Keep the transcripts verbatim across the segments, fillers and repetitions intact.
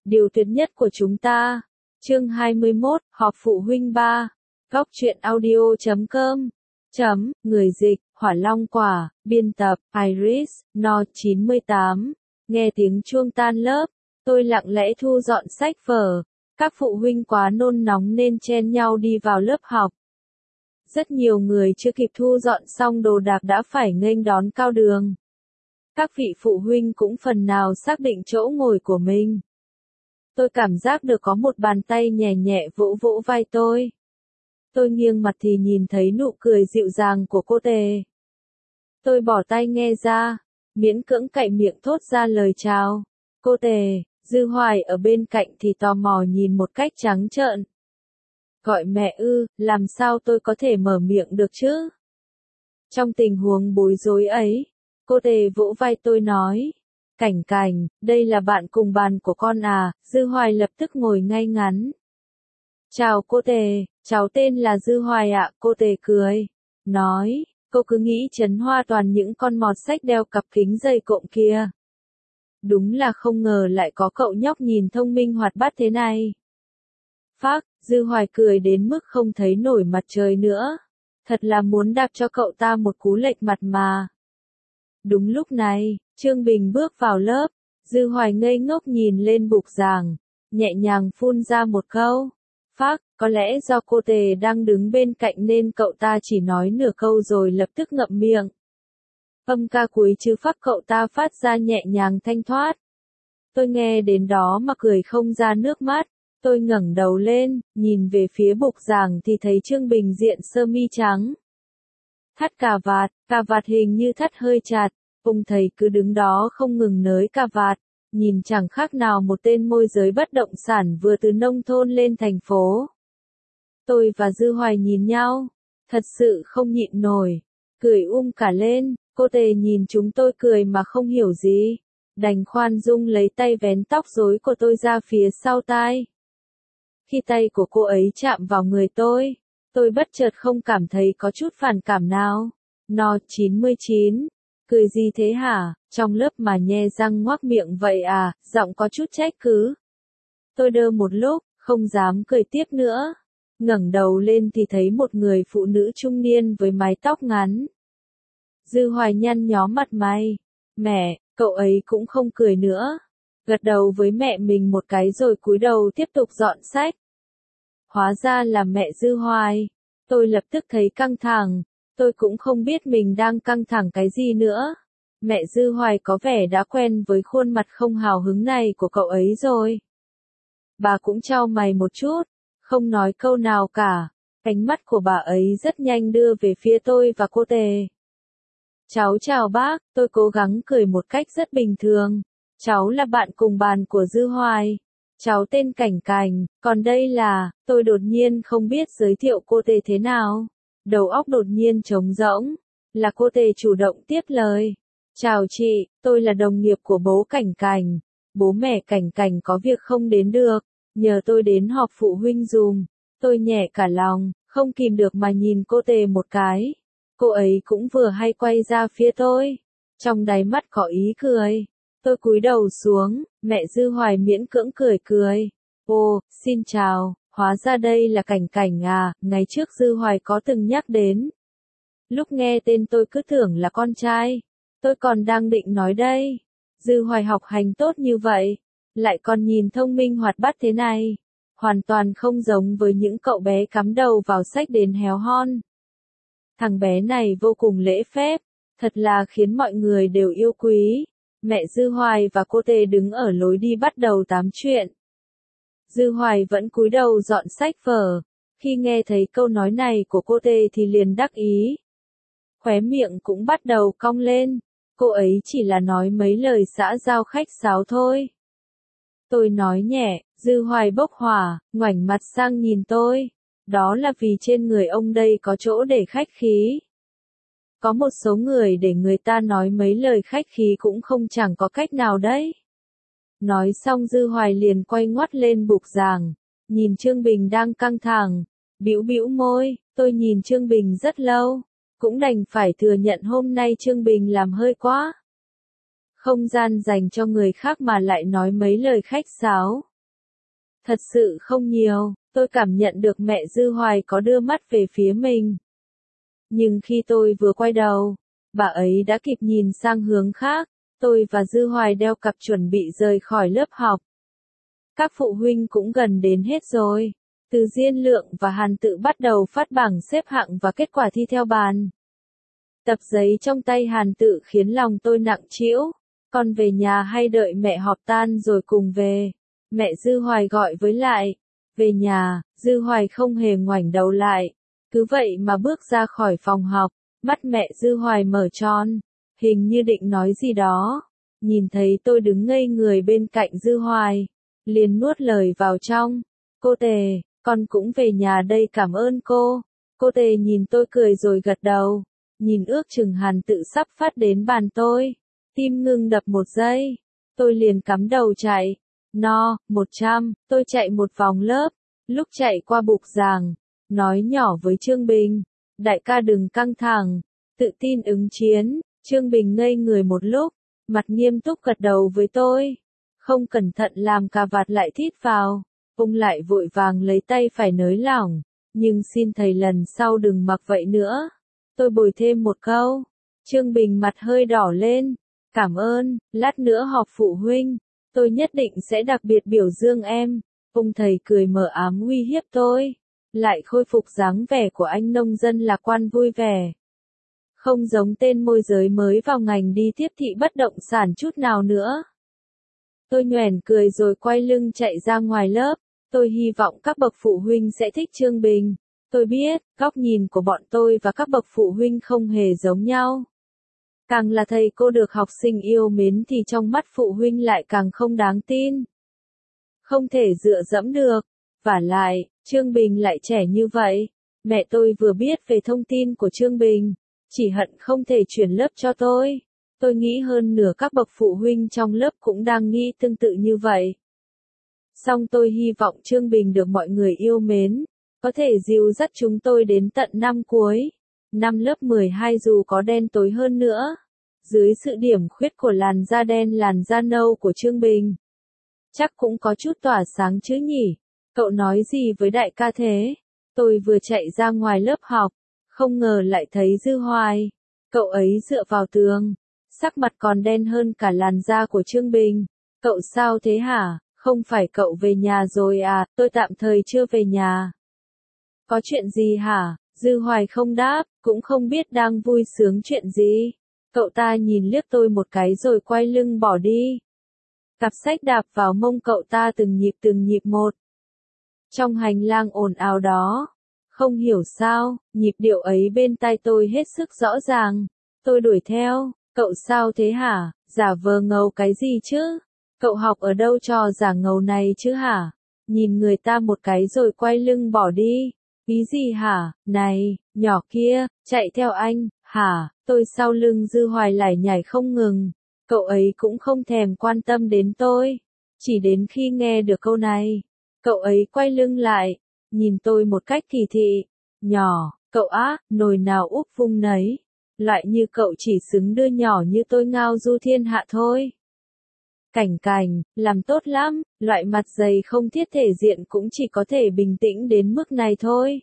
điều tuyệt nhất của chúng ta. Chương hai mươi mốt, họp phụ huynh ba. Góc truyện audio chấm com. Chấm, người dịch, Hỏa Long Quả, biên tập, Iris, No chín mươi tám. Nghe tiếng chuông tan lớp, tôi lặng lẽ thu dọn sách vở. Các phụ huynh quá nôn nóng nên chen nhau đi vào lớp học. Rất nhiều người chưa kịp thu dọn xong đồ đạc đã phải nghênh đón cao đường. Các vị phụ huynh cũng phần nào xác định chỗ ngồi của mình. Tôi cảm giác được có một bàn tay nhẹ nhẹ vỗ vỗ vai tôi. Tôi nghiêng mặt thì nhìn thấy nụ cười dịu dàng của cô Tề. Tôi bỏ tai nghe ra, miễn cưỡng cạy miệng thốt ra lời chào. Cô Tề, Dư Hoài ở bên cạnh thì tò mò nhìn một cách trắng trợn. Gọi mẹ ư, làm sao tôi có thể mở miệng được chứ? Trong tình huống bối rối ấy, cô Tề vỗ vai tôi nói. Cảnh Cảnh, đây là bạn cùng bàn của con à? Dư Hoài lập tức ngồi ngay ngắn. Chào cô Tề, cháu tên là Dư Hoài ạ. Cô Tề cười, nói, cô cứ nghĩ Trấn Hoa toàn những con mọt sách đeo cặp kính dày cộm kia. Đúng là không ngờ lại có cậu nhóc nhìn thông minh hoạt bát thế này. Phác, Dư Hoài cười đến mức không thấy nổi mặt trời nữa. Thật là muốn đạp cho cậu ta một cú lệch mặt mà. Đúng lúc này, Trương Bình bước vào lớp. Dư Hoài ngây ngốc nhìn lên bục giảng, nhẹ nhàng phun ra một câu. Phác, có lẽ do cô Tề đang đứng bên cạnh nên cậu ta chỉ nói nửa câu rồi lập tức ngậm miệng. Âm ca cuối chữ phác cậu ta phát ra nhẹ nhàng thanh thoát. Tôi nghe đến đó mà cười không ra nước mắt. Tôi ngẩng đầu lên, nhìn về phía bục giảng thì thấy Trương Bình diện sơ mi trắng. Thắt cà vạt, cà vạt hình như thắt hơi chặt, ông thầy cứ đứng đó không ngừng nới cà vạt, nhìn chẳng khác nào một tên môi giới bất động sản vừa từ nông thôn lên thành phố. Tôi và Dư Hoài nhìn nhau, thật sự không nhịn nổi, cười um cả lên. Cô Tề nhìn chúng tôi cười mà không hiểu gì, đành khoan dung lấy tay vén tóc rối của tôi ra phía sau tai. Khi tay của cô ấy chạm vào người tôi, tôi bất chợt không cảm thấy có chút phản cảm nào. No chín mươi chín, cười gì thế hả, trong lớp mà nhe răng ngoác miệng vậy à, giọng có chút trách cứ. Tôi đơ một lúc, không dám cười tiếp nữa. Ngẩng đầu lên thì thấy một người phụ nữ trung niên với mái tóc ngắn. Dư Hoài nhăn nhó mặt mày. Mẹ, cậu ấy cũng không cười nữa. Gật đầu với mẹ mình một cái rồi cúi đầu tiếp tục dọn sách. Hóa ra là mẹ Dư Hoài. Tôi lập tức thấy căng thẳng. Tôi cũng không biết mình đang căng thẳng cái gì nữa. Mẹ Dư Hoài có vẻ đã quen với khuôn mặt không hào hứng này của cậu ấy rồi. Bà cũng chau mày một chút, không nói câu nào cả. Ánh mắt của bà ấy rất nhanh đưa về phía tôi và cô Tề. Cháu chào bác, tôi cố gắng cười một cách rất bình thường. Cháu là bạn cùng bàn của Dư Hoài. Cháu tên Cảnh Cảnh, còn đây là, tôi đột nhiên không biết giới thiệu cô Tề thế nào. Đầu óc đột nhiên trống rỗng, là cô Tề chủ động tiếp lời. Chào chị, tôi là đồng nghiệp của bố Cảnh Cảnh. Bố mẹ Cảnh Cảnh có việc không đến được, nhờ tôi đến họp phụ huynh dùm. Tôi nhẹ cả lòng, không kìm được mà nhìn cô Tề một cái. Cô ấy cũng vừa hay quay ra phía tôi. Trong đáy mắt có ý cười. Tôi cúi đầu xuống, mẹ Dư Hoài miễn cưỡng cười cười. Ô, xin chào, hóa ra đây là Cảnh Cảnh à, ngày trước Dư Hoài có từng nhắc đến. Lúc nghe tên tôi cứ tưởng là con trai. Tôi còn đang định nói đây. Dư Hoài học hành tốt như vậy, lại còn nhìn thông minh hoạt bát thế này. Hoàn toàn không giống với những cậu bé cắm đầu vào sách đến héo hon. Thằng bé này vô cùng lễ phép, thật là khiến mọi người đều yêu quý. Mẹ Dư Hoài và cô Tề đứng ở lối đi bắt đầu tám chuyện. Dư Hoài vẫn cúi đầu dọn sách vở. Khi nghe thấy câu nói này của cô Tề thì liền đắc ý. Khóe miệng cũng bắt đầu cong lên. Cô ấy chỉ là nói mấy lời xã giao khách sáo thôi. Tôi nói nhẹ, Dư Hoài bốc hỏa, ngoảnh mặt sang nhìn tôi. Đó là vì trên người ông đây có chỗ để khách khí. Có một số người để người ta nói mấy lời khách khí cũng không chẳng có cách nào đấy. Nói xong Dư Hoài liền quay ngoắt lên bục giảng, nhìn Trương Bình đang căng thẳng, bĩu bĩu môi. Tôi nhìn Trương Bình rất lâu, cũng đành phải thừa nhận hôm nay Trương Bình làm hơi quá. Không gian dành cho người khác mà lại nói mấy lời khách sáo. Thật sự không nhiều, tôi cảm nhận được mẹ Dư Hoài có đưa mắt về phía mình. Nhưng khi tôi vừa quay đầu, bà ấy đã kịp nhìn sang hướng khác, tôi và Dư Hoài đeo cặp chuẩn bị rời khỏi lớp học. Các phụ huynh cũng gần đến hết rồi. Từ Diên Lượng và Hàn Tự bắt đầu phát bảng xếp hạng và kết quả thi theo bàn. Tập giấy trong tay Hàn Tự khiến lòng tôi nặng trĩu. Con về nhà hay đợi mẹ họp tan rồi cùng về? Mẹ Dư Hoài gọi với lại. Về nhà, Dư Hoài không hề ngoảnh đầu lại. Cứ vậy mà bước ra khỏi phòng học, mắt mẹ Dư Hoài mở tròn, hình như định nói gì đó. Nhìn thấy tôi đứng ngây người bên cạnh Dư Hoài, liền nuốt lời vào trong. Cô Tề, con cũng về nhà đây, cảm ơn cô. Cô Tề nhìn tôi cười rồi gật đầu. Nhìn ước chừng Hàn Tự sắp phát đến bàn tôi. Tim ngưng đập một giây. Tôi liền cắm đầu chạy. No, một trăm, tôi chạy một vòng lớp. Lúc chạy qua bục giảng, nói nhỏ với Trương Bình. Đại ca đừng căng thẳng, tự tin ứng chiến. Trương Bình ngây người một lúc, mặt nghiêm túc gật đầu với tôi. Không cẩn thận làm cà vạt lại thít vào. Ông lại vội vàng lấy tay phải nới lỏng. Nhưng xin thầy lần sau đừng mặc vậy nữa. Tôi bồi thêm một câu. Trương Bình mặt hơi đỏ lên. Cảm ơn, lát nữa họp phụ huynh. Tôi nhất định sẽ đặc biệt biểu dương em. Ông thầy cười mờ ám uy hiếp tôi. Lại khôi phục dáng vẻ của anh nông dân lạc quan vui vẻ. Không giống tên môi giới mới vào ngành đi tiếp thị bất động sản chút nào nữa. Tôi nhoẻn cười rồi quay lưng chạy ra ngoài lớp. Tôi hy vọng các bậc phụ huynh sẽ thích Trương Bình. Tôi biết, góc nhìn của bọn tôi và các bậc phụ huynh không hề giống nhau. Càng là thầy cô được học sinh yêu mến thì trong mắt phụ huynh lại càng không đáng tin. Không thể dựa dẫm được. Vả lại, Trương Bình lại trẻ như vậy. Mẹ tôi vừa biết về thông tin của Trương Bình. Chỉ hận không thể chuyển lớp cho tôi. Tôi nghĩ hơn nửa các bậc phụ huynh trong lớp cũng đang nghĩ tương tự như vậy. Song tôi hy vọng Trương Bình được mọi người yêu mến. Có thể dìu dắt chúng tôi đến tận năm cuối. Năm lớp mười hai dù có đen tối hơn nữa. Dưới sự điểm khuyết của làn da đen làn da nâu của Trương Bình. Chắc cũng có chút tỏa sáng chứ nhỉ. Cậu nói gì với đại ca thế? Tôi vừa chạy ra ngoài lớp học. Không ngờ lại thấy Dư Hoài. Cậu ấy dựa vào tường. Sắc mặt còn đen hơn cả làn da của Trương Bình. Cậu sao thế hả? Không phải cậu về nhà rồi à? Tôi tạm thời chưa về nhà. Có chuyện gì hả? Dư Hoài không đáp, cũng không biết đang vui sướng chuyện gì. Cậu ta nhìn liếc tôi một cái rồi quay lưng bỏ đi. Cặp sách đạp vào mông cậu ta từng nhịp từng nhịp một. Trong hành lang ồn ào đó, không hiểu sao, nhịp điệu ấy bên tai tôi hết sức rõ ràng. Tôi đuổi theo, cậu sao thế hả? Giả vờ ngầu cái gì chứ? Cậu học ở đâu trò giả ngầu này chứ hả? Nhìn người ta một cái rồi quay lưng bỏ đi. Ý gì hả? Này, nhỏ kia, chạy theo anh, hả? Tôi sau lưng Dư Hoài lải nhải không ngừng. Cậu ấy cũng không thèm quan tâm đến tôi. Chỉ đến khi nghe được câu này, cậu ấy quay lưng lại, nhìn tôi một cách kỳ thị. Nhỏ, cậu á, nồi nào úp vung nấy. Loại như cậu chỉ xứng đưa nhỏ như tôi ngao du thiên hạ thôi. Cảnh cảnh, làm tốt lắm, loại mặt dày không thiết thể diện cũng chỉ có thể bình tĩnh đến mức này thôi.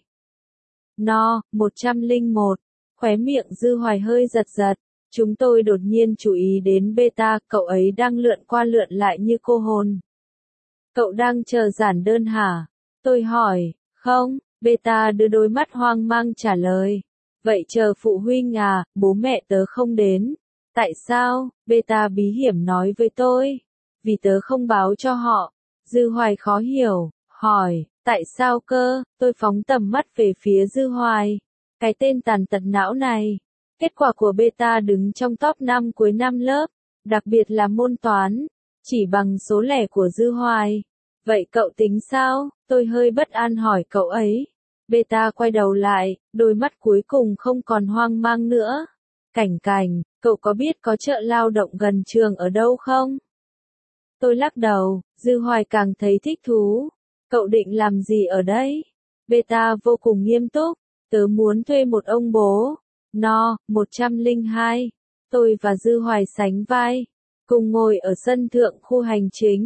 No, một trăm lẻ một, khóe miệng Dư Hoài hơi giật giật. Chúng tôi đột nhiên chú ý đến Beta, cậu ấy đang lượn qua lượn lại như cô hồn. Cậu đang chờ giản đơn hả? Tôi hỏi, không, Beta đưa đôi mắt hoang mang trả lời. Vậy chờ phụ huynh à, bố mẹ tớ không đến. Tại sao? Beta bí hiểm nói với tôi. Vì tớ không báo cho họ. Dư Hoài khó hiểu, hỏi, tại sao cơ? Tôi phóng tầm mắt về phía Dư Hoài. Cái tên tàn tật não này. Kết quả của Beta đứng trong top năm cuối năm lớp, đặc biệt là môn toán, chỉ bằng số lẻ của Dư Hoài. Vậy cậu tính sao? Tôi hơi bất an hỏi cậu ấy. Beta quay đầu lại, đôi mắt cuối cùng không còn hoang mang nữa. Cảnh cảnh, cậu có biết có chợ lao động gần trường ở đâu không? Tôi lắc đầu, Dư Hoài càng thấy thích thú. Cậu định làm gì ở đây? Beta vô cùng nghiêm túc, tớ muốn thuê một ông bố. No, một trăm lẻ hai. Tôi và Dư Hoài sánh vai, cùng ngồi ở sân thượng khu hành chính.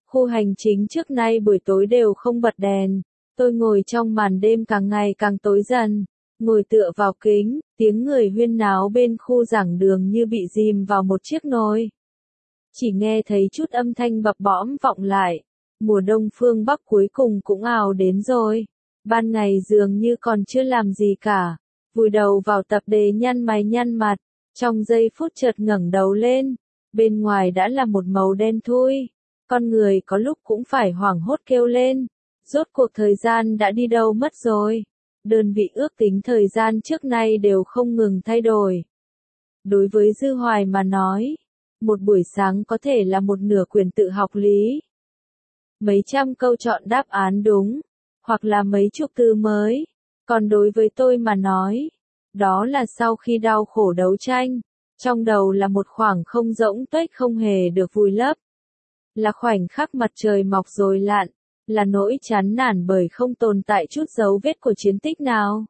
Khu hành chính trước nay buổi tối đều không bật đèn. Tôi ngồi trong màn đêm càng ngày càng tối dần. Ngồi tựa vào kính, tiếng người huyên náo bên khu giảng đường như bị dìm vào một chiếc nồi. Chỉ nghe thấy chút âm thanh bập bõm vọng lại. Mùa đông phương Bắc cuối cùng cũng ào đến rồi. Ban ngày dường như còn chưa làm gì cả. Vùi đầu vào tập đề nhăn mày nhăn mặt. Trong giây phút chợt ngẩng đầu lên. Bên ngoài đã là một màu đen thui. Con người có lúc cũng phải hoảng hốt kêu lên. Rốt cuộc thời gian đã đi đâu mất rồi. Đơn vị ước tính thời gian trước nay đều không ngừng thay đổi. Đối với Dư Hoài mà nói, một buổi sáng có thể là một nửa quyển tự học lý. Mấy trăm câu chọn đáp án đúng, hoặc là mấy chục từ mới. Còn đối với tôi mà nói, đó là sau khi đau khổ đấu tranh, trong đầu là một khoảng không rỗng tuếch không hề được vùi lấp. Là khoảnh khắc mặt trời mọc rồi lặn, là nỗi chán nản bởi không tồn tại chút dấu vết của chiến tích nào.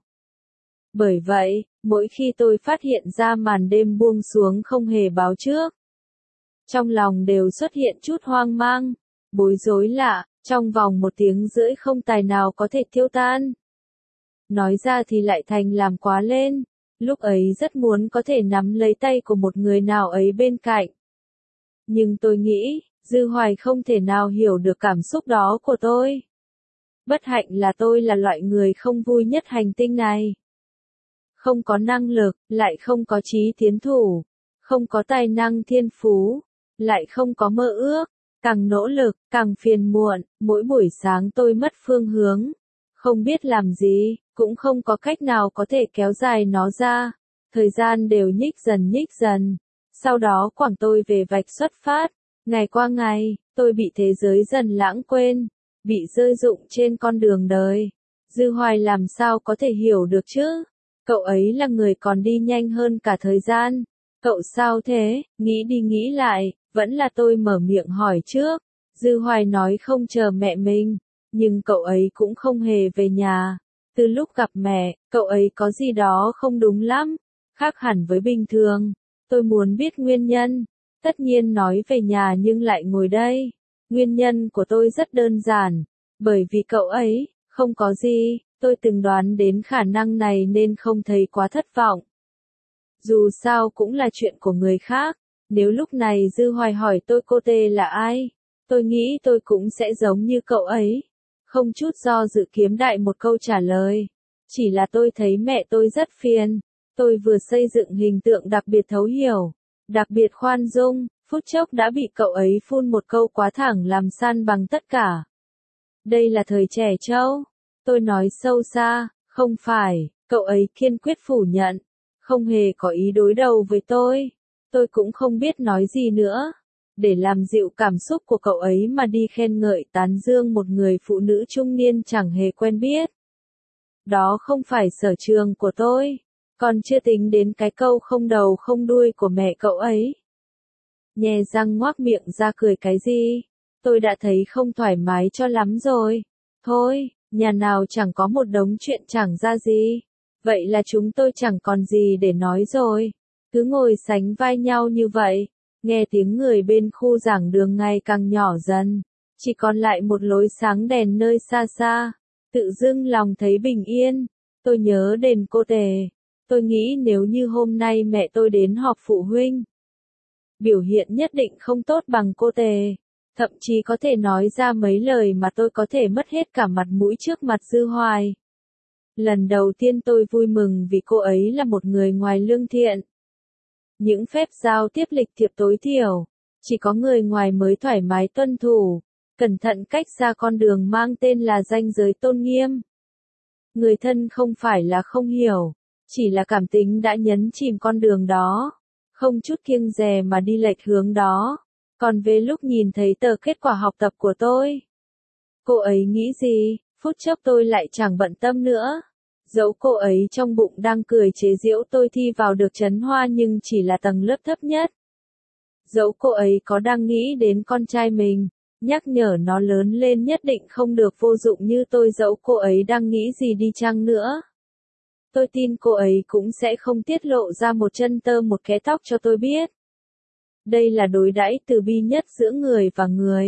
Bởi vậy, mỗi khi tôi phát hiện ra màn đêm buông xuống không hề báo trước, trong lòng đều xuất hiện chút hoang mang, bối rối lạ, trong vòng một tiếng rưỡi không tài nào có thể tiêu tan. Nói ra thì lại thành làm quá lên, lúc ấy rất muốn có thể nắm lấy tay của một người nào ấy bên cạnh. Nhưng tôi nghĩ, Dư Hoài không thể nào hiểu được cảm xúc đó của tôi. Bất hạnh là tôi là loại người không vui nhất hành tinh này. Không có năng lực, lại không có chí tiến thủ, không có tài năng thiên phú, lại không có mơ ước, càng nỗ lực, càng phiền muộn, mỗi buổi sáng tôi mất phương hướng, không biết làm gì, cũng không có cách nào có thể kéo dài nó ra, thời gian đều nhích dần nhích dần, sau đó quẳng tôi về vạch xuất phát, ngày qua ngày, tôi bị thế giới dần lãng quên, bị rơi rụng trên con đường đời. Dư Hoài làm sao có thể hiểu được chứ? Cậu ấy là người còn đi nhanh hơn cả thời gian. Cậu sao thế? Nghĩ đi nghĩ lại, vẫn là tôi mở miệng hỏi trước. Dư Hoài nói không chờ mẹ mình, nhưng cậu ấy cũng không hề về nhà. Từ lúc gặp mẹ, cậu ấy có gì đó không đúng lắm, khác hẳn với bình thường. Tôi muốn biết nguyên nhân. Tất nhiên nói về nhà nhưng lại ngồi đây. Nguyên nhân của tôi rất đơn giản, bởi vì cậu ấy, không có gì, tôi từng đoán đến khả năng này nên không thấy quá thất vọng. Dù sao cũng là chuyện của người khác, nếu lúc này Dư Hoài hỏi tôi cô tê là ai, tôi nghĩ tôi cũng sẽ giống như cậu ấy, không chút do dự kiếm đại một câu trả lời. Chỉ là tôi thấy mẹ tôi rất phiền, tôi vừa xây dựng hình tượng đặc biệt thấu hiểu, đặc biệt khoan dung, phút chốc đã bị cậu ấy phun một câu quá thẳng làm san bằng tất cả. Đây là thời trẻ trâu. Tôi nói sâu xa, không phải, cậu ấy kiên quyết phủ nhận, không hề có ý đối đầu với tôi. Tôi cũng không biết nói gì nữa. Để làm dịu cảm xúc của cậu ấy mà đi khen ngợi tán dương một người phụ nữ trung niên chẳng hề quen biết. Đó không phải sở trường của tôi, còn chưa tính đến cái câu không đầu không đuôi của mẹ cậu ấy. Nhè răng ngoác miệng ra cười cái gì? Tôi đã thấy không thoải mái cho lắm rồi. Thôi, nhà nào chẳng có một đống chuyện chẳng ra gì. Vậy là chúng tôi chẳng còn gì để nói rồi. Cứ ngồi sánh vai nhau như vậy. Nghe tiếng người bên khu giảng đường ngày càng nhỏ dần. Chỉ còn lại một lối sáng đèn nơi xa xa. Tự dưng lòng thấy bình yên. Tôi nhớ đến cô Tề. Tôi nghĩ nếu như hôm nay mẹ tôi đến họp phụ huynh, biểu hiện nhất định không tốt bằng cô Tề. Thậm chí có thể nói ra mấy lời mà tôi có thể mất hết cả mặt mũi trước mặt Dư Hoài. Lần đầu tiên tôi vui mừng vì cô ấy là một người ngoài lương thiện. Những phép giao tiếp lịch thiệp tối thiểu, chỉ có người ngoài mới thoải mái tuân thủ, cẩn thận cách ra con đường mang tên là ranh giới tôn nghiêm. Người thân không phải là không hiểu, chỉ là cảm tính đã nhấn chìm con đường đó, không chút kiêng dè mà đi lệch hướng đó. Còn về lúc nhìn thấy tờ kết quả học tập của tôi, cô ấy nghĩ gì, phút chốc tôi lại chẳng bận tâm nữa. Dẫu cô ấy trong bụng đang cười chế giễu tôi thi vào được Trấn Hoa nhưng chỉ là tầng lớp thấp nhất. Dẫu cô ấy có đang nghĩ đến con trai mình, nhắc nhở nó lớn lên nhất định không được vô dụng như tôi, dẫu cô ấy đang nghĩ gì đi chăng nữa. Tôi tin cô ấy cũng sẽ không tiết lộ ra một chân tơ một kẽ tóc cho tôi biết. Đây là đối đãi từ bi nhất giữa người và người.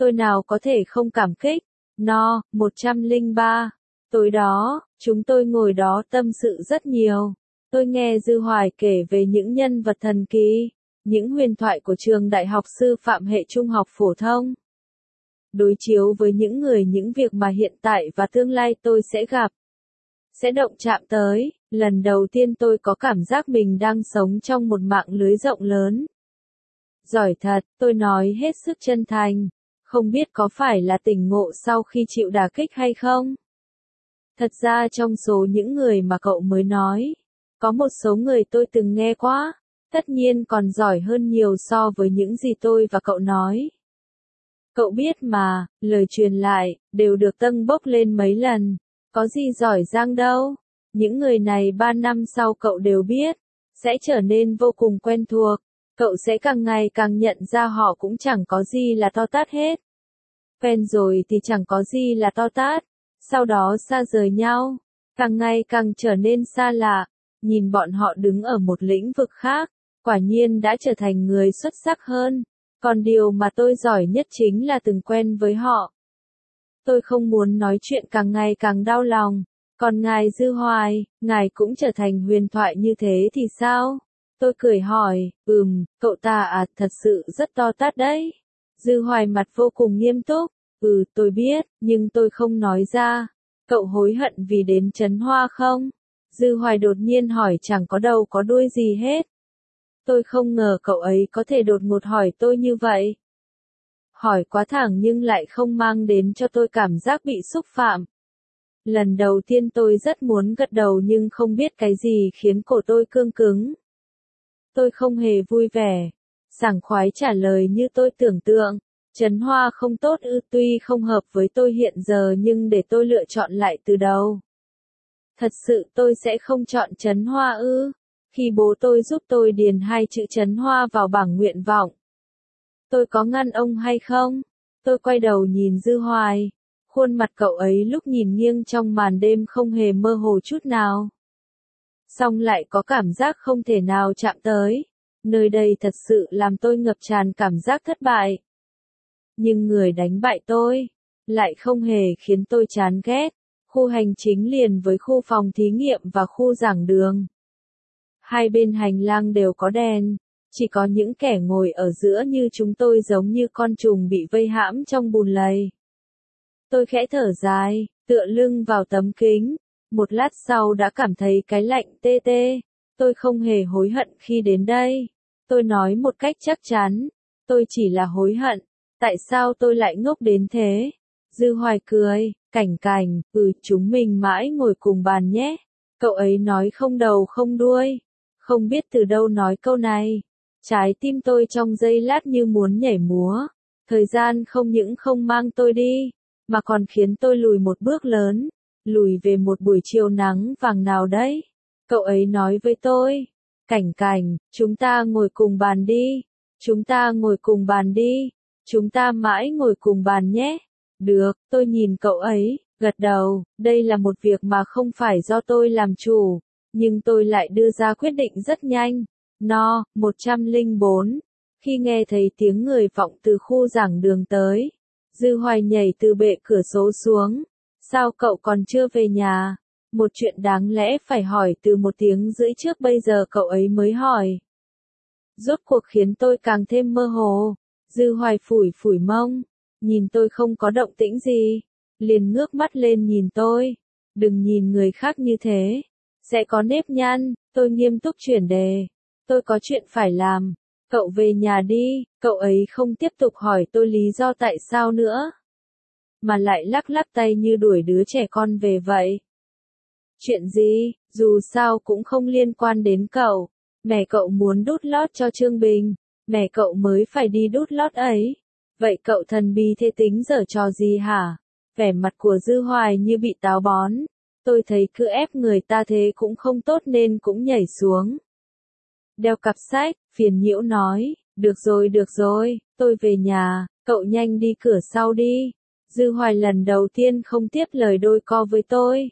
Tôi nào có thể không cảm kích. No, một trăm lẻ ba. Tối đó, chúng tôi ngồi đó tâm sự rất nhiều. Tôi nghe Dư Hoài kể về những nhân vật thần kỳ, những huyền thoại của trường đại học sư phạm hệ trung học phổ thông. Đối chiếu với những người những việc mà hiện tại và tương lai tôi sẽ gặp, sẽ động chạm tới, lần đầu tiên tôi có cảm giác mình đang sống trong một mạng lưới rộng lớn. Giỏi thật, tôi nói hết sức chân thành, không biết có phải là tỉnh ngộ sau khi chịu đả kích hay không? Thật ra trong số những người mà cậu mới nói, có một số người tôi từng nghe qua, tất nhiên còn giỏi hơn nhiều so với những gì tôi và cậu nói. Cậu biết mà, lời truyền lại, đều được tâng bốc lên mấy lần, có gì giỏi giang đâu. Những người này ba năm sau cậu đều biết, sẽ trở nên vô cùng quen thuộc, cậu sẽ càng ngày càng nhận ra họ cũng chẳng có gì là to tát hết. Quen rồi thì chẳng có gì là to tát, sau đó xa rời nhau, càng ngày càng trở nên xa lạ, nhìn bọn họ đứng ở một lĩnh vực khác, quả nhiên đã trở thành người xuất sắc hơn. Còn điều mà tôi giỏi nhất chính là từng quen với họ. Tôi không muốn nói chuyện càng ngày càng đau lòng. Còn ngài Dư Hoài, ngài cũng trở thành huyền thoại như thế thì sao? Tôi cười hỏi, ừm, cậu ta à, thật sự rất to tát đấy. Dư Hoài mặt vô cùng nghiêm túc, ừ, tôi biết, nhưng tôi không nói ra. Cậu hối hận vì đến Trấn Hoa không? Dư Hoài đột nhiên hỏi chẳng có đầu có đuôi gì hết. Tôi không ngờ cậu ấy có thể đột ngột hỏi tôi như vậy. Hỏi quá thẳng nhưng lại không mang đến cho tôi cảm giác bị xúc phạm. Lần đầu tiên tôi rất muốn gật đầu nhưng không biết cái gì khiến cổ tôi cương cứng. Tôi không hề vui vẻ, sảng khoái trả lời như tôi tưởng tượng. Trấn Hoa không tốt ư, tuy không hợp với tôi hiện giờ nhưng để tôi lựa chọn lại từ đầu. Thật sự tôi sẽ không chọn Trấn Hoa ư. Khi bố tôi giúp tôi điền hai chữ Trấn Hoa vào bảng nguyện vọng, tôi có ngăn ông hay không? Tôi quay đầu nhìn Dư Hoài. Khuôn mặt cậu ấy lúc nhìn nghiêng trong màn đêm không hề mơ hồ chút nào. Song lại có cảm giác không thể nào chạm tới. Nơi đây thật sự làm tôi ngập tràn cảm giác thất bại. Nhưng người đánh bại tôi, lại không hề khiến tôi chán ghét. Khu hành chính liền với khu phòng thí nghiệm và khu giảng đường. Hai bên hành lang đều có đèn, chỉ có những kẻ ngồi ở giữa như chúng tôi giống như con trùng bị vây hãm trong bùn lầy. Tôi khẽ thở dài, tựa lưng vào tấm kính, một lát sau đã cảm thấy cái lạnh tê tê. Tôi không hề hối hận khi đến đây. Tôi nói một cách chắc chắn, tôi chỉ là hối hận, tại sao tôi lại ngốc đến thế? Dư Hoài cười, cảnh cảnh, ừ, chúng mình mãi ngồi cùng bàn nhé. Cậu ấy nói không đầu không đuôi, không biết từ đâu nói câu này. Trái tim tôi trong giây lát như muốn nhảy múa. Thời gian không những không mang tôi đi, mà còn khiến tôi lùi một bước lớn, lùi về một buổi chiều nắng vàng nào đấy. Cậu ấy nói với tôi, cảnh cảnh, chúng ta ngồi cùng bàn đi, chúng ta ngồi cùng bàn đi, chúng ta mãi ngồi cùng bàn nhé. Được, tôi nhìn cậu ấy, gật đầu, đây là một việc mà không phải do tôi làm chủ, nhưng tôi lại đưa ra quyết định rất nhanh. No, một trăm lẻ bốn. Khi nghe thấy tiếng người vọng từ khu giảng đường tới, Dư Hoài nhảy từ bệ cửa sổ xuống. Sao cậu còn chưa về nhà? Một chuyện đáng lẽ phải hỏi từ một tiếng rưỡi trước bây giờ cậu ấy mới hỏi. Rốt cuộc khiến tôi càng thêm mơ hồ. Dư Hoài phủi phủi mông, nhìn tôi không có động tĩnh gì, liền ngước mắt lên nhìn tôi. Đừng nhìn người khác như thế, sẽ có nếp nhăn. Tôi nghiêm túc chuyển đề. Tôi có chuyện phải làm. Cậu về nhà đi. Cậu ấy không tiếp tục hỏi tôi lý do tại sao nữa, mà lại lắc lắc tay như đuổi đứa trẻ con về vậy. Chuyện gì, dù sao cũng không liên quan đến cậu. Mẹ cậu muốn đút lót cho Trương Bình, mẹ cậu mới phải đi đút lót ấy. Vậy cậu thần bí thế tính giở trò gì hả? Vẻ mặt của Dư Hoài như bị táo bón. Tôi thấy cứ ép người ta thế cũng không tốt nên cũng nhảy xuống. Đeo cặp sách, phiền nhiễu nói, được rồi được rồi, tôi về nhà, cậu nhanh đi cửa sau đi. Dư Hoài lần đầu tiên không tiếp lời đôi co với tôi,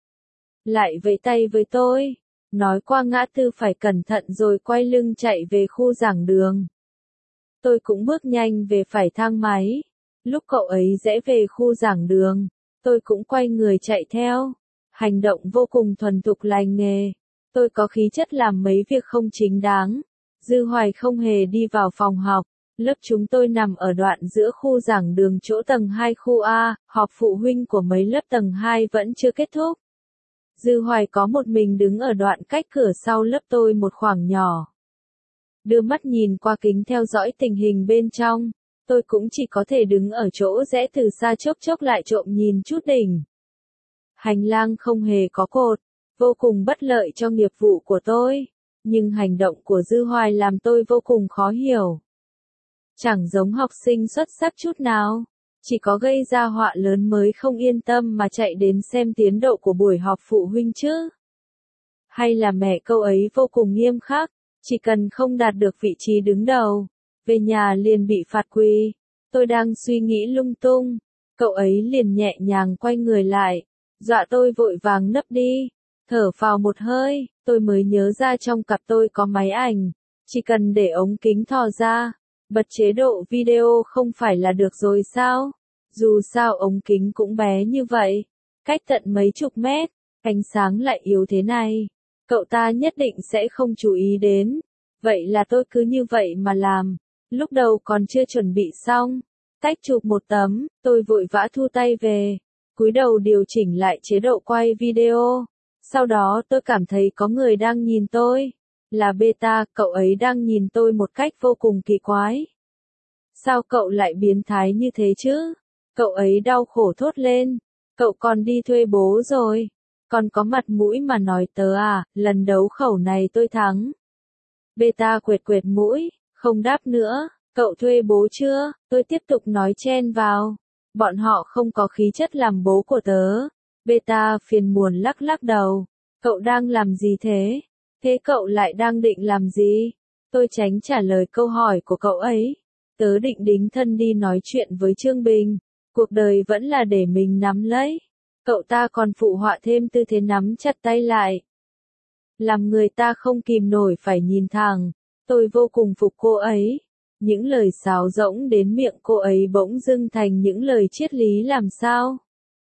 lại vẫy tay với tôi, nói qua ngã tư phải cẩn thận rồi quay lưng chạy về khu giảng đường. Tôi cũng bước nhanh về phải thang máy, Lúc cậu ấy rẽ về khu giảng đường, tôi cũng quay người chạy theo. Hành động vô cùng thuần thục lành nghề. Tôi có khí chất làm mấy việc không chính đáng. Dư Hoài không hề đi vào phòng học. Lớp chúng tôi nằm ở đoạn giữa khu giảng đường chỗ tầng hai khu A, họp phụ huynh của mấy lớp tầng hai vẫn chưa kết thúc. Dư Hoài có một mình đứng ở đoạn cách cửa sau lớp tôi một khoảng nhỏ. Đưa mắt nhìn qua kính theo dõi tình hình bên trong, tôi cũng chỉ có thể đứng ở chỗ rẽ từ xa chốc chốc lại trộm nhìn chút đỉnh. Hành lang không hề có cột, vô cùng bất lợi cho nghiệp vụ của tôi, nhưng hành động của Dư Hoài làm tôi vô cùng khó hiểu. Chẳng giống học sinh xuất sắc chút nào, chỉ có gây ra họa lớn mới không yên tâm mà chạy đến xem tiến độ của buổi họp phụ huynh chứ. Hay là mẹ cậu ấy vô cùng nghiêm khắc, chỉ cần không đạt được vị trí đứng đầu, về nhà liền bị phạt quỳ. Tôi đang suy nghĩ lung tung, cậu ấy liền nhẹ nhàng quay người lại, dọa tôi vội vàng nấp đi, thở phào một hơi, tôi mới nhớ ra trong cặp tôi có máy ảnh, chỉ cần để ống kính thò ra, bật chế độ video không phải là được rồi sao? Dù sao ống kính cũng bé như vậy, cách tận mấy chục mét, ánh sáng lại yếu thế này, cậu ta nhất định sẽ không chú ý đến. Vậy là tôi cứ như vậy mà làm. Lúc đầu còn chưa chuẩn bị xong, tách chụp một tấm, tôi vội vã thu tay về, cúi đầu điều chỉnh lại chế độ quay video. Sau đó tôi cảm thấy có người đang nhìn tôi. Là Beta, cậu ấy đang nhìn tôi một cách vô cùng kỳ quái. Sao cậu lại biến thái như thế chứ? Cậu ấy đau khổ thốt lên. Cậu còn đi thuê bố rồi. Còn có mặt mũi mà nói tớ à, lần đấu khẩu này tôi thắng. Beta quệt quệt mũi, không đáp nữa. Cậu thuê bố chưa? Tôi tiếp tục nói chen vào. Bọn họ không có khí chất làm bố của tớ. Beta phiền muộn lắc lắc đầu. Cậu đang làm gì thế? Thế cậu lại đang định làm gì? Tôi tránh trả lời câu hỏi của cậu ấy. Tớ định đính thân đi nói chuyện với Trương Bình. Cuộc đời vẫn là để mình nắm lấy. Cậu ta còn phụ họa thêm tư thế nắm chặt tay lại. Làm người ta không kìm nổi phải nhìn thẳng. Tôi vô cùng phục cô ấy. Những lời sáo rỗng đến miệng cô ấy bỗng dưng thành những lời triết lý làm sao?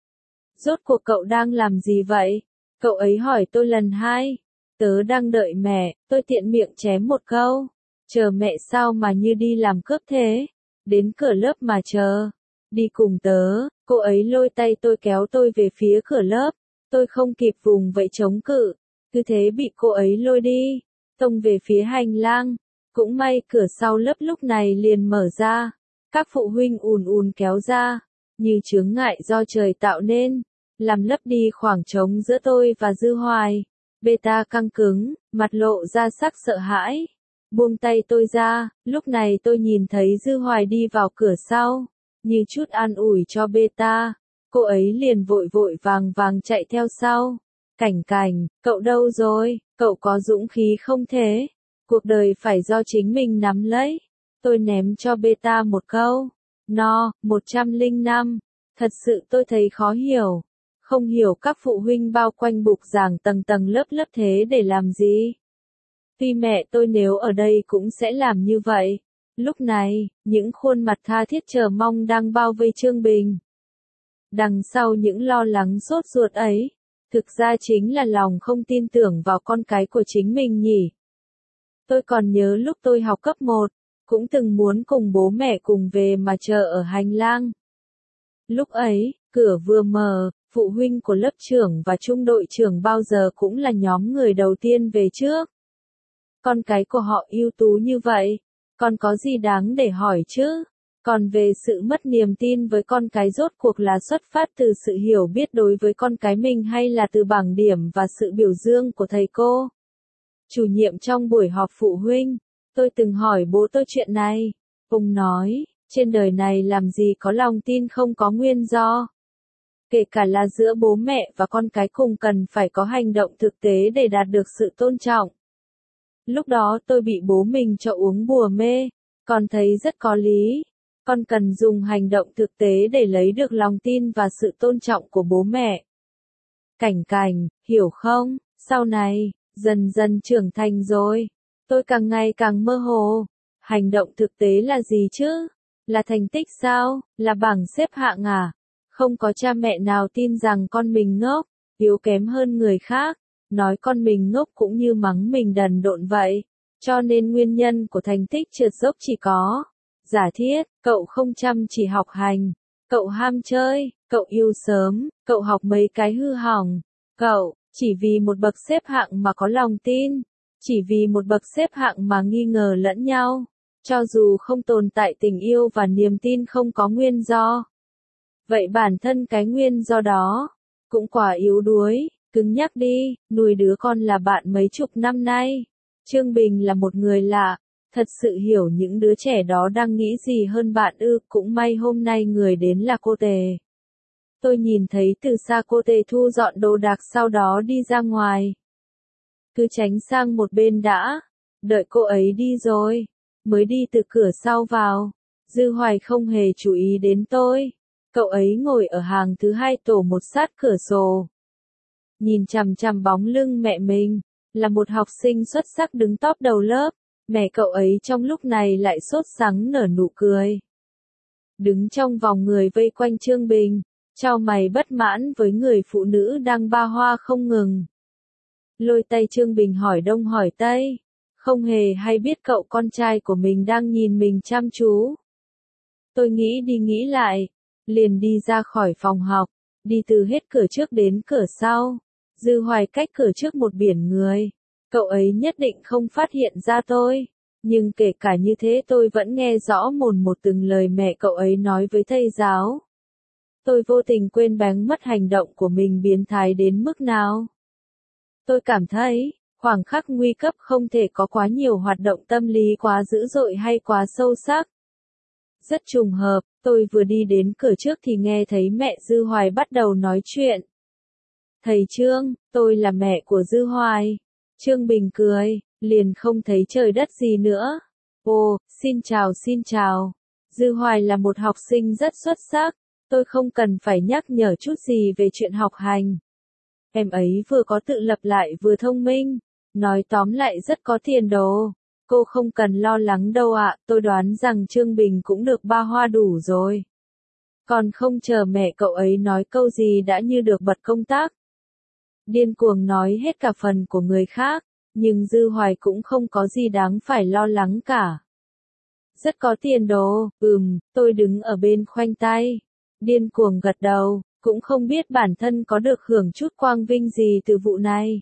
Rốt cuộc cậu đang làm gì vậy? Cậu ấy hỏi tôi lần hai. Tớ đang đợi mẹ, tôi tiện miệng chém một câu. Chờ mẹ sao mà như đi làm cướp thế? Đến cửa lớp mà chờ. Đi cùng tớ, cô ấy lôi tay tôi kéo tôi về phía cửa lớp. Tôi không kịp vùng vậy chống cự. Cứ thế bị cô ấy lôi đi. Tông về phía hành lang. Cũng may cửa sau lớp lúc này liền mở ra. Các phụ huynh ùn ùn kéo ra. Như chướng ngại do trời tạo nên. Làm lấp đi khoảng trống giữa tôi và Dư Hoài. Beta căng cứng, mặt lộ ra sắc sợ hãi. Buông tay tôi ra, lúc này tôi nhìn thấy Dư Hoài đi vào cửa sau. Như chút an ủi cho Beta, cô ấy liền vội vội vàng vàng chạy theo sau. Cảnh Cảnh, cậu đâu rồi, cậu có dũng khí không thế? Cuộc đời phải do chính mình nắm lấy. Tôi ném cho Beta một câu. No, một trăm lẻ năm. Thật sự tôi thấy khó hiểu. Không hiểu các phụ huynh bao quanh bục giảng tầng tầng lớp lớp thế để làm gì. Tuy mẹ tôi nếu ở đây cũng sẽ làm như vậy. Lúc này, những khuôn mặt tha thiết chờ mong đang bao vây Trương Bình. Đằng sau những lo lắng sốt ruột ấy, thực ra chính là lòng không tin tưởng vào con cái của chính mình nhỉ. Tôi còn nhớ lúc tôi học cấp một, cũng từng muốn cùng bố mẹ cùng về mà chờ ở hành lang. Lúc ấy, cửa vừa mở, phụ huynh của lớp trưởng và trung đội trưởng bao giờ cũng là nhóm người đầu tiên về trước. Con cái của họ ưu tú như vậy, còn có gì đáng để hỏi chứ? Còn về sự mất niềm tin với con cái rốt cuộc là xuất phát từ sự hiểu biết đối với con cái mình hay là từ bảng điểm và sự biểu dương của thầy cô? Chủ nhiệm trong buổi họp phụ huynh, tôi từng hỏi bố tôi chuyện này. Ông nói, trên đời này làm gì có lòng tin không có nguyên do. Kể cả là giữa bố mẹ và con cái cùng cần phải có hành động thực tế để đạt được sự tôn trọng. Lúc đó tôi bị bố mình cho uống bùa mê, con thấy rất có lý. Con cần dùng hành động thực tế để lấy được lòng tin và sự tôn trọng của bố mẹ. Cảnh Cảnh, hiểu không? Sau này, dần dần trưởng thành rồi, tôi càng ngày càng mơ hồ. Hành động thực tế là gì chứ? Là thành tích sao? Là bảng xếp hạng à? Không có cha mẹ nào tin rằng con mình ngốc, yếu kém hơn người khác. Nói con mình ngốc cũng như mắng mình đần độn vậy. Cho nên nguyên nhân của thành tích trượt dốc chỉ có. Giả thiết, cậu không chăm chỉ học hành. Cậu ham chơi, cậu yêu sớm, cậu học mấy cái hư hỏng. Cậu, chỉ vì một bậc xếp hạng mà có lòng tin. Chỉ vì một bậc xếp hạng mà nghi ngờ lẫn nhau. Cho dù không tồn tại tình yêu và niềm tin không có nguyên do. Vậy bản thân cái nguyên do đó, cũng quả yếu đuối, cứng nhắc đi, nuôi đứa con là bạn mấy chục năm nay. Trương Bình là một người lạ, thật sự hiểu những đứa trẻ đó đang nghĩ gì hơn bạn ư, cũng may hôm nay người đến là cô Tề. Tôi nhìn thấy từ xa cô Tề thu dọn đồ đạc sau đó đi ra ngoài. Cứ tránh sang một bên đã, đợi cô ấy đi rồi, mới đi từ cửa sau vào. Dư Hoài không hề chú ý đến tôi. Cậu ấy ngồi ở hàng thứ hai tổ một sát cửa sổ. Nhìn chằm chằm bóng lưng mẹ mình, là một học sinh xuất sắc đứng top đầu lớp. Mẹ cậu ấy trong lúc này lại sốt sắng nở nụ cười. Đứng trong vòng người vây quanh Trương Bình, chau mày bất mãn với người phụ nữ đang ba hoa không ngừng. Lôi tay Trương Bình hỏi đông hỏi tây, không hề hay biết cậu con trai của mình đang nhìn mình chăm chú. Tôi nghĩ đi nghĩ lại, liền đi ra khỏi phòng học, đi từ hết cửa trước đến cửa sau. Dư Hoài cách cửa trước một biển người. Cậu ấy nhất định không phát hiện ra tôi. Nhưng kể cả như thế tôi vẫn nghe rõ mồn một từng lời mẹ cậu ấy nói với thầy giáo. Tôi vô tình quên bén mất hành động của mình biến thái đến mức nào. Tôi cảm thấy, khoảng khắc nguy cấp không thể có quá nhiều hoạt động tâm lý quá dữ dội hay quá sâu sắc. Rất trùng hợp, tôi vừa đi đến cửa trước thì nghe thấy mẹ Dư Hoài bắt đầu nói chuyện. Thầy Trương, tôi là mẹ của Dư Hoài. Trương Bình cười, liền không thấy trời đất gì nữa. Ồ, xin chào xin chào. Dư Hoài là một học sinh rất xuất sắc. Tôi không cần phải nhắc nhở chút gì về chuyện học hành. Em ấy vừa có tự lập lại vừa thông minh. Nói tóm lại rất có tiền đồ. Cô không cần lo lắng đâu ạ, tôi đoán rằng Trương Bình cũng được ba hoa đủ rồi. Còn không chờ mẹ cậu ấy nói câu gì đã như được bật công tác. Điên cuồng nói hết cả phần của người khác, nhưng Dư Hoài cũng không có gì đáng phải lo lắng cả. Rất có tiền đồ, ừm, tôi đứng ở bên khoanh tay. Điên cuồng gật đầu, cũng không biết bản thân có được hưởng chút quang vinh gì từ vụ này.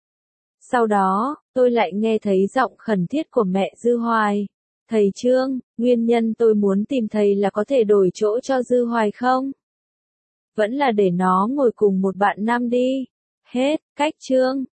Sau đó, tôi lại nghe thấy giọng khẩn thiết của mẹ Dư Hoài. Thầy Trương, nguyên nhân tôi muốn tìm thầy là có thể đổi chỗ cho Dư Hoài không? Vẫn là để nó ngồi cùng một bạn nam đi. Hết, cách Trương.